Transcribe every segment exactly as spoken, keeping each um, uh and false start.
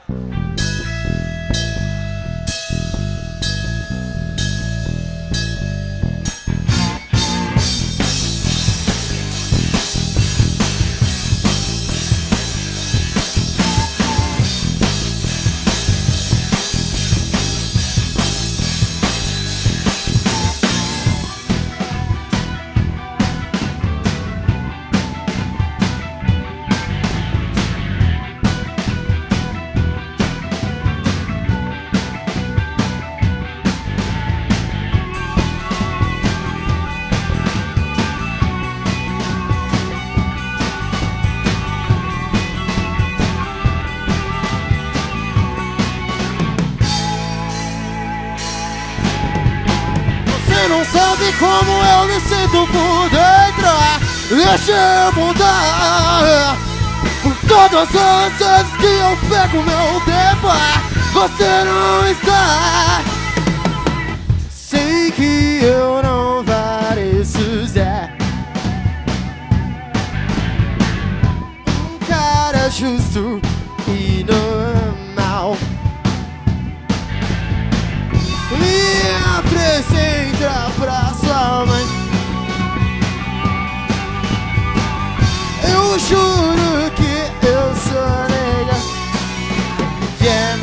Você não sabe como eu me sinto por dentro. Deixa eu voltar. Por todas as vezes que eu pego meu tempo, você não está. Sei que eu não pareço Zé, um cara justo e normal. Me apresenta pra sua mãe. Eu juro que eu sou legal. Yeah.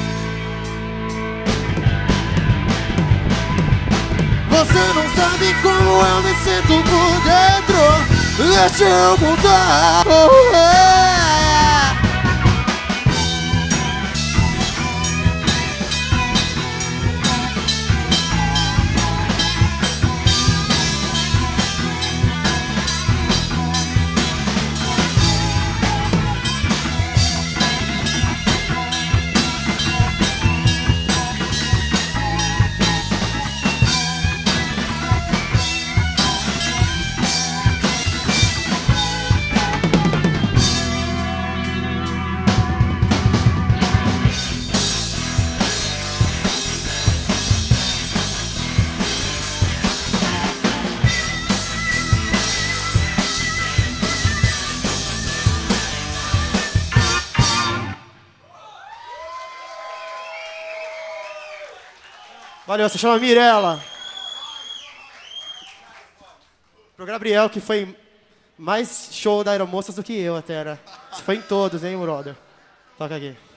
Você não sabe como eu me sinto por dentro. Deixa eu contar. Oh, yeah. Valeu, você chama Mirella. Pro Gabriel, que foi mais show da Aeromoças do que eu até, né? Você foi em todos, hein, brother? Toca aqui.